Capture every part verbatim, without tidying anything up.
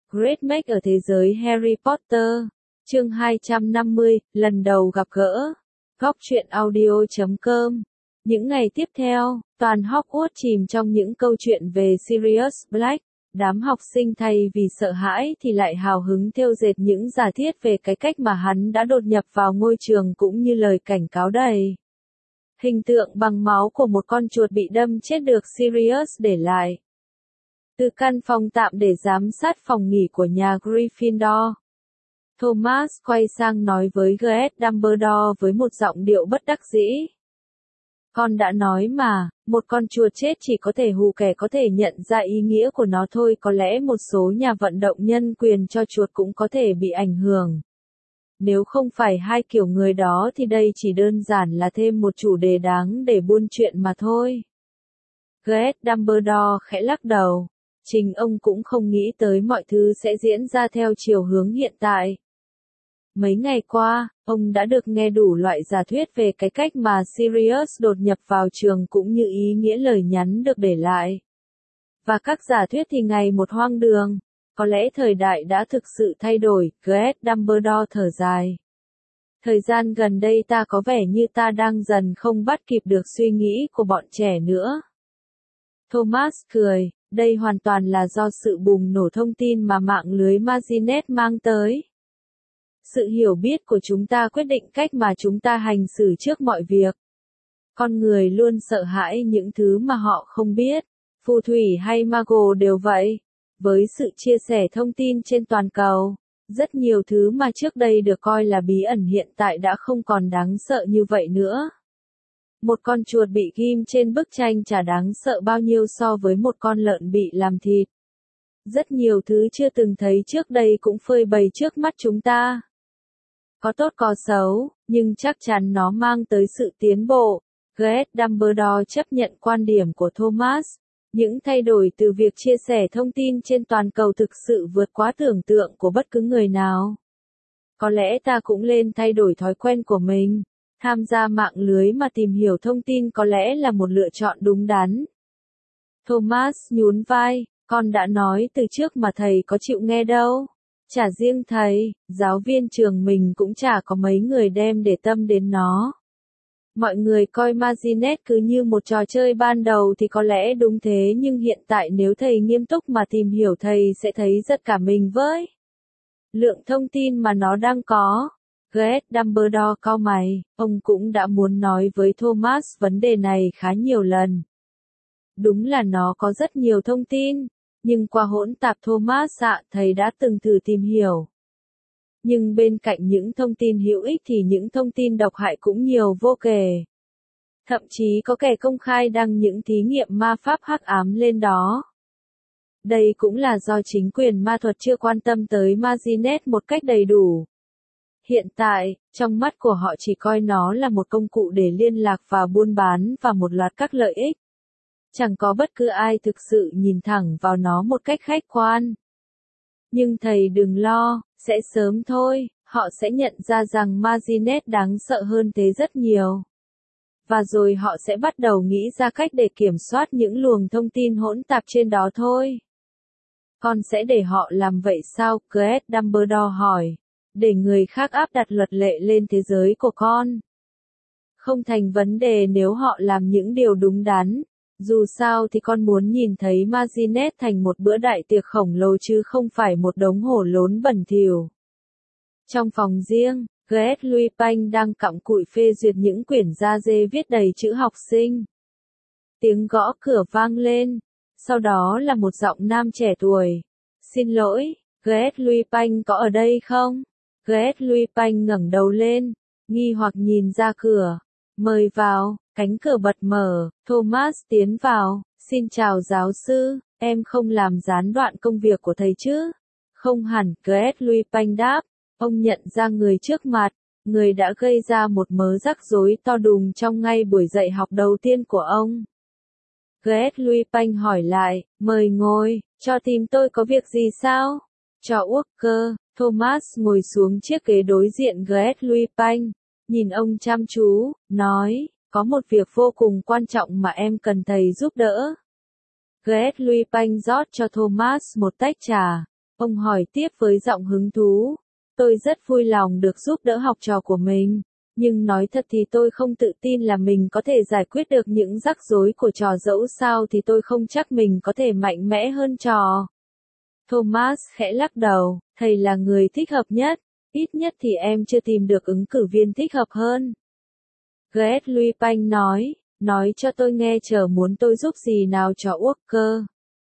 Great Make ở thế giới Harry Potter. Chương hai trăm năm mươi, lần đầu gặp gỡ. Góc truyện audio chấm com. Những ngày tiếp theo, toàn Hogwarts chìm trong những câu chuyện về Sirius Black. Đám học sinh thay vì sợ hãi thì lại hào hứng thêu dệt những giả thiết về cái cách mà hắn đã đột nhập vào ngôi trường cũng như lời cảnh cáo đầy hình tượng bằng máu của một con chuột bị đâm chết được Sirius để lại. Từ căn phòng tạm để giám sát phòng nghỉ của nhà Gryffindor, Thomas quay sang nói với G S Dumbledore với một giọng điệu bất đắc dĩ. Con đã nói mà, một con chuột chết chỉ có thể hù kẻ có thể nhận ra ý nghĩa của nó thôi, có lẽ một số nhà vận động nhân quyền cho chuột cũng có thể bị ảnh hưởng. Nếu không phải hai kiểu người đó thì đây chỉ đơn giản là thêm một chủ đề đáng để buôn chuyện mà thôi. G S Dumbledore khẽ lắc đầu. Chính ông cũng không nghĩ tới mọi thứ sẽ diễn ra theo chiều hướng hiện tại. Mấy ngày qua, ông đã được nghe đủ loại giả thuyết về cái cách mà Sirius đột nhập vào trường cũng như ý nghĩa lời nhắn được để lại. Và các giả thuyết thì ngày một hoang đường. Có lẽ thời đại đã thực sự thay đổi, G S Dumbledore thở dài. Thời gian gần đây ta có vẻ như ta đang dần không bắt kịp được suy nghĩ của bọn trẻ nữa. Thomas cười, đây hoàn toàn là do sự bùng nổ thông tin mà mạng lưới Maginet mang tới. Sự hiểu biết của chúng ta quyết định cách mà chúng ta hành xử trước mọi việc. Con người luôn sợ hãi những thứ mà họ không biết. Phù thủy hay Mago đều vậy. Với sự chia sẻ thông tin trên toàn cầu, rất nhiều thứ mà trước đây được coi là bí ẩn hiện tại đã không còn đáng sợ như vậy nữa. Một con chuột bị ghim trên bức tranh chả đáng sợ bao nhiêu so với một con lợn bị làm thịt. Rất nhiều thứ chưa từng thấy trước đây cũng phơi bày trước mắt chúng ta. Có tốt có xấu, nhưng chắc chắn nó mang tới sự tiến bộ. G S Dumbledore chấp nhận quan điểm của Thomas. Những thay đổi từ việc chia sẻ thông tin trên toàn cầu thực sự vượt quá tưởng tượng của bất cứ người nào. Có lẽ ta cũng nên thay đổi thói quen của mình. Tham gia mạng lưới mà tìm hiểu thông tin có lẽ là một lựa chọn đúng đắn. Thomas nhún vai, con đã nói từ trước mà thầy có chịu nghe đâu. Chả riêng thầy, giáo viên trường mình cũng chả có mấy người đem để tâm đến nó. Mọi người coi Maginet cứ như một trò chơi ban đầu thì có lẽ đúng thế, nhưng hiện tại nếu thầy nghiêm túc mà tìm hiểu thầy sẽ thấy rất cả mình với lượng thông tin mà nó đang có. G S Dumbledore cau mày, ông cũng đã muốn nói với Thomas vấn đề này khá nhiều lần. Đúng là nó có rất nhiều thông tin, nhưng qua hỗn tạp Thomas ạ, thầy đã từng thử tìm hiểu. Nhưng bên cạnh những thông tin hữu ích thì những thông tin độc hại cũng nhiều vô kể. Thậm chí có kẻ công khai đăng những thí nghiệm ma pháp hắc ám lên đó. Đây cũng là do chính quyền ma thuật chưa quan tâm tới Maginet một cách đầy đủ. Hiện tại, trong mắt của họ chỉ coi nó là một công cụ để liên lạc và buôn bán và một loạt các lợi ích. Chẳng có bất cứ ai thực sự nhìn thẳng vào nó một cách khách quan. Nhưng thầy đừng lo, sẽ sớm thôi, họ sẽ nhận ra rằng Maginet đáng sợ hơn thế rất nhiều. Và rồi họ sẽ bắt đầu nghĩ ra cách để kiểm soát những luồng thông tin hỗn tạp trên đó thôi. Con sẽ để họ làm vậy sao? G S Dumbledore hỏi. Để người khác áp đặt luật lệ lên thế giới của con. Không thành vấn đề nếu họ làm những điều đúng đắn. Dù sao thì con muốn nhìn thấy Maginet thành một bữa đại tiệc khổng lồ chứ không phải một đống hổ lốn bẩn thỉu. Trong phòng riêng, G S Lupin đang cặm cụi phê duyệt những quyển da dê viết đầy chữ học sinh. Tiếng gõ cửa vang lên, sau đó là một giọng nam trẻ tuổi. Xin lỗi, G S Lupin có ở đây không? G S Lupin ngẩng đầu lên, nghi hoặc nhìn ra cửa. Mời vào, cánh cửa bật mở, Thomas tiến vào. Xin chào giáo sư, em không làm gián đoạn công việc của thầy chứ? Không hẳn, G S Lupin đáp. Ông nhận ra người trước mặt, người đã gây ra một mớ rắc rối to đùng trong ngay buổi dạy học đầu tiên của ông. G S Lupin hỏi lại, mời ngồi, cho tìm tôi có việc gì sao? Cho Walker. Thomas ngồi xuống chiếc ghế đối diện G S Lupin, nhìn ông chăm chú, nói, có một việc vô cùng quan trọng mà em cần thầy giúp đỡ. G S Lupin rót cho Thomas một tách trà. Ông hỏi tiếp với giọng hứng thú. Tôi rất vui lòng được giúp đỡ học trò của mình. Nhưng nói thật thì tôi không tự tin là mình có thể giải quyết được những rắc rối của trò, dẫu sao thì tôi không chắc mình có thể mạnh mẽ hơn trò. Thomas khẽ lắc đầu, thầy là người thích hợp nhất, ít nhất thì em chưa tìm được ứng cử viên thích hợp hơn. Greg Luipanh nói, nói cho tôi nghe chờ muốn tôi giúp gì nào cho Walker.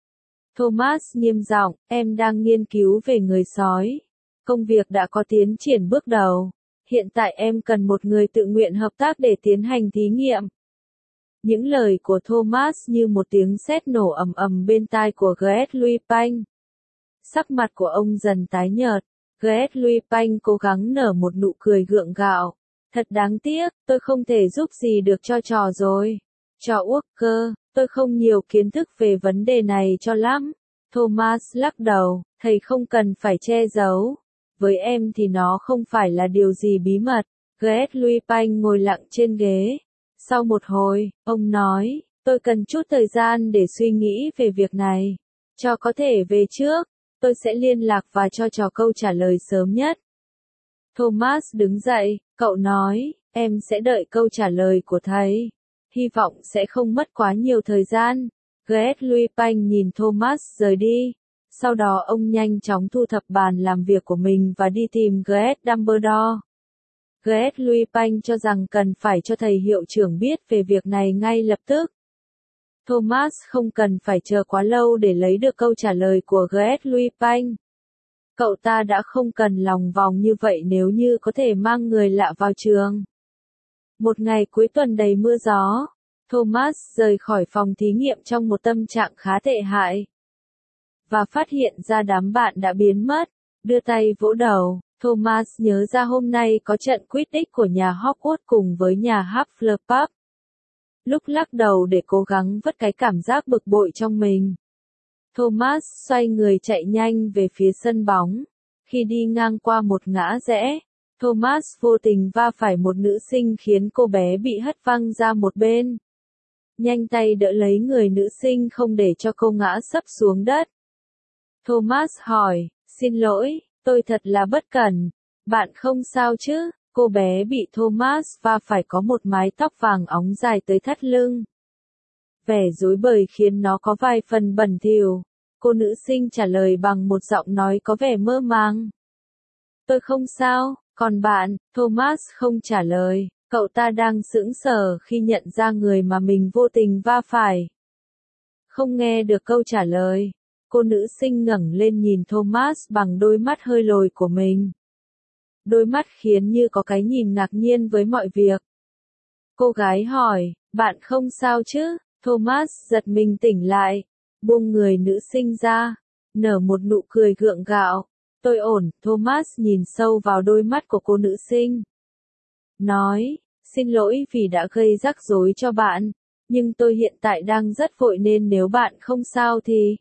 Thomas nghiêm giọng, em đang nghiên cứu về người sói. Công việc đã có tiến triển bước đầu. Hiện tại em cần một người tự nguyện hợp tác để tiến hành thí nghiệm. Những lời của Thomas như một tiếng sét nổ ầm ầm bên tai của Greg Luipanh. Sắc mặt của ông dần tái nhợt. Greg Luipanh cố gắng nở một nụ cười gượng gạo. Thật đáng tiếc, tôi không thể giúp gì được cho trò rồi. Trò Walker, tôi không nhiều kiến thức về vấn đề này cho lắm. Thomas lắc đầu, thầy không cần phải che giấu. Với em thì nó không phải là điều gì bí mật. Greg Luipanh ngồi lặng trên ghế. Sau một hồi, ông nói, tôi cần chút thời gian để suy nghĩ về việc này. Trò có thể về trước, tôi sẽ liên lạc và cho trò câu trả lời sớm nhất. Thomas đứng dậy, cậu nói, em sẽ đợi câu trả lời của thầy. Hy vọng sẽ không mất quá nhiều thời gian. Greg Luipanh nhìn Thomas rời đi. Sau đó ông nhanh chóng thu thập bàn làm việc của mình và đi tìm Greg Dumbledore. Greg Luipanh cho rằng cần phải cho thầy hiệu trưởng biết về việc này ngay lập tức. Thomas không cần phải chờ quá lâu để lấy được câu trả lời của Greg Luipanh. Cậu ta đã không cần lòng vòng như vậy nếu như có thể mang người lạ vào trường. Một ngày cuối tuần đầy mưa gió, Thomas rời khỏi phòng thí nghiệm trong một tâm trạng khá tệ hại. Và phát hiện ra đám bạn đã biến mất, đưa tay vỗ đầu, Thomas nhớ ra hôm nay có trận Quidditch của nhà Hogwarts cùng với nhà Hufflepuff. Lúc lắc đầu để cố gắng vứt cái cảm giác bực bội trong mình, Thomas xoay người chạy nhanh về phía sân bóng. Khi đi ngang qua một ngã rẽ, Thomas vô tình va phải một nữ sinh khiến cô bé bị hất văng ra một bên. Nhanh tay đỡ lấy người nữ sinh không để cho cô ngã sấp xuống đất. Thomas hỏi, xin lỗi, tôi thật là bất cẩn. Bạn không sao chứ? Cô bé bị Thomas va phải có một mái tóc vàng óng dài tới thắt lưng. Vẻ rối bời khiến nó có vài phần bẩn thỉu. Cô nữ sinh trả lời bằng một giọng nói có vẻ mơ màng. Tôi không sao, còn bạn? Thomas không trả lời, cậu ta đang sững sờ khi nhận ra người mà mình vô tình va phải. Không nghe được câu trả lời, cô nữ sinh ngẩng lên nhìn Thomas bằng đôi mắt hơi lồi của mình. Đôi mắt khiến như có cái nhìn ngạc nhiên với mọi việc. Cô gái hỏi, bạn không sao chứ? Thomas giật mình tỉnh lại, buông người nữ sinh ra, nở một nụ cười gượng gạo. Tôi ổn, Thomas nhìn sâu vào đôi mắt của cô nữ sinh. Nói, xin lỗi vì đã gây rắc rối cho bạn, nhưng tôi hiện tại đang rất vội nên nếu bạn không sao thì...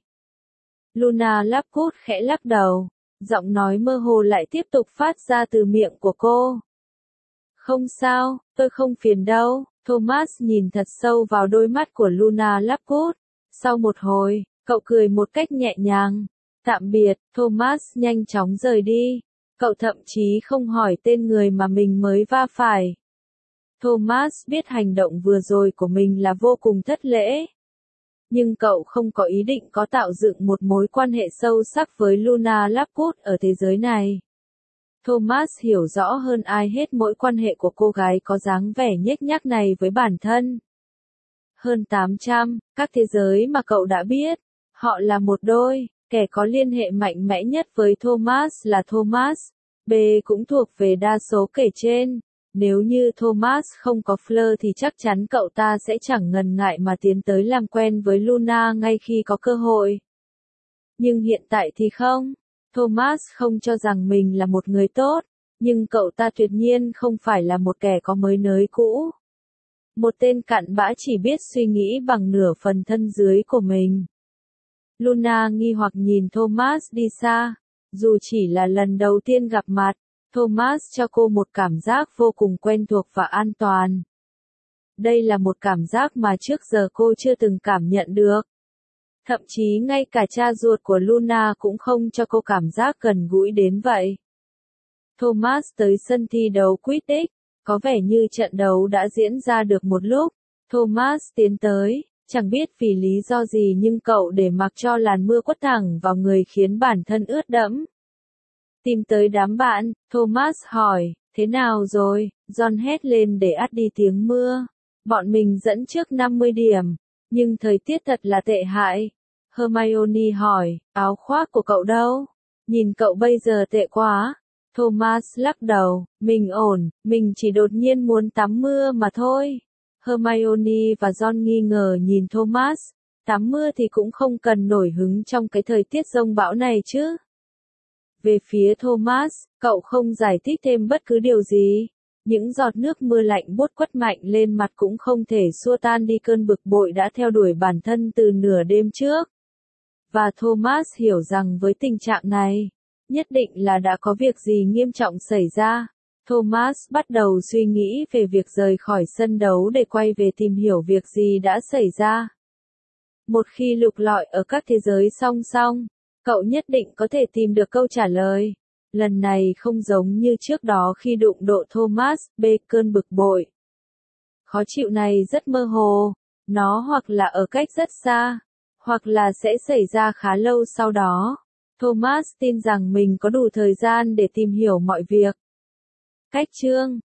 Luna Lovegood khẽ lắc đầu, giọng nói mơ hồ lại tiếp tục phát ra từ miệng của cô. Không sao, tôi không phiền đâu. Thomas nhìn thật sâu vào đôi mắt của Luna Lovegood. Sau một hồi, cậu cười một cách nhẹ nhàng. Tạm biệt, Thomas nhanh chóng rời đi. Cậu thậm chí không hỏi tên người mà mình mới va phải. Thomas biết hành động vừa rồi của mình là vô cùng thất lễ. Nhưng cậu không có ý định có tạo dựng một mối quan hệ sâu sắc với Luna Lovegood ở thế giới này. Thomas hiểu rõ hơn ai hết mối quan hệ của cô gái có dáng vẻ nhếch nhác này với bản thân. Hơn tám trăm, các thế giới mà cậu đã biết, họ là một đôi, kẻ có liên hệ mạnh mẽ nhất với Thomas là Thomas, B cũng thuộc về đa số kể trên. Nếu như Thomas không có Fleur thì chắc chắn cậu ta sẽ chẳng ngần ngại mà tiến tới làm quen với Luna ngay khi có cơ hội. Nhưng hiện tại thì không. Thomas không cho rằng mình là một người tốt, nhưng cậu ta tuyệt nhiên không phải là một kẻ có mới nới cũ. Một tên cặn bã chỉ biết suy nghĩ bằng nửa phần thân dưới của mình. Luna nghi hoặc nhìn Thomas đi xa. Dù chỉ là lần đầu tiên gặp mặt, Thomas cho cô một cảm giác vô cùng quen thuộc và an toàn. Đây là một cảm giác mà trước giờ cô chưa từng cảm nhận được. Thậm chí ngay cả cha ruột của Luna cũng không cho cô cảm giác gần gũi đến vậy. Thomas tới sân thi đấu Quidditch, có vẻ như trận đấu đã diễn ra được một lúc. Thomas tiến tới, chẳng biết vì lý do gì nhưng cậu để mặc cho làn mưa quất thẳng vào người khiến bản thân ướt đẫm. Tìm tới đám bạn, Thomas hỏi, thế nào rồi? Ron hét lên để át đi tiếng mưa. Bọn mình dẫn trước năm mươi điểm, nhưng thời tiết thật là tệ hại. Hermione hỏi, áo khoác của cậu đâu? Nhìn cậu bây giờ tệ quá. Thomas lắc đầu, mình ổn, mình chỉ đột nhiên muốn tắm mưa mà thôi. Hermione và Ron nghi ngờ nhìn Thomas, tắm mưa thì cũng không cần nổi hứng trong cái thời tiết giông bão này chứ. Về phía Thomas, cậu không giải thích thêm bất cứ điều gì. Những giọt nước mưa lạnh buốt quất mạnh lên mặt cũng không thể xua tan đi cơn bực bội đã theo đuổi bản thân từ nửa đêm trước. Và Thomas hiểu rằng với tình trạng này, nhất định là đã có việc gì nghiêm trọng xảy ra. Thomas bắt đầu suy nghĩ về việc rời khỏi sân đấu để quay về tìm hiểu việc gì đã xảy ra. Một khi lục lọi ở các thế giới song song, cậu nhất định có thể tìm được câu trả lời. Lần này không giống như trước đó khi đụng độ Thomas, B cơn bực bội. Khó chịu này rất mơ hồ, nó hoặc là ở cách rất xa, hoặc là sẽ xảy ra khá lâu sau đó. Thomas tin rằng mình có đủ thời gian để tìm hiểu mọi việc. Cách chương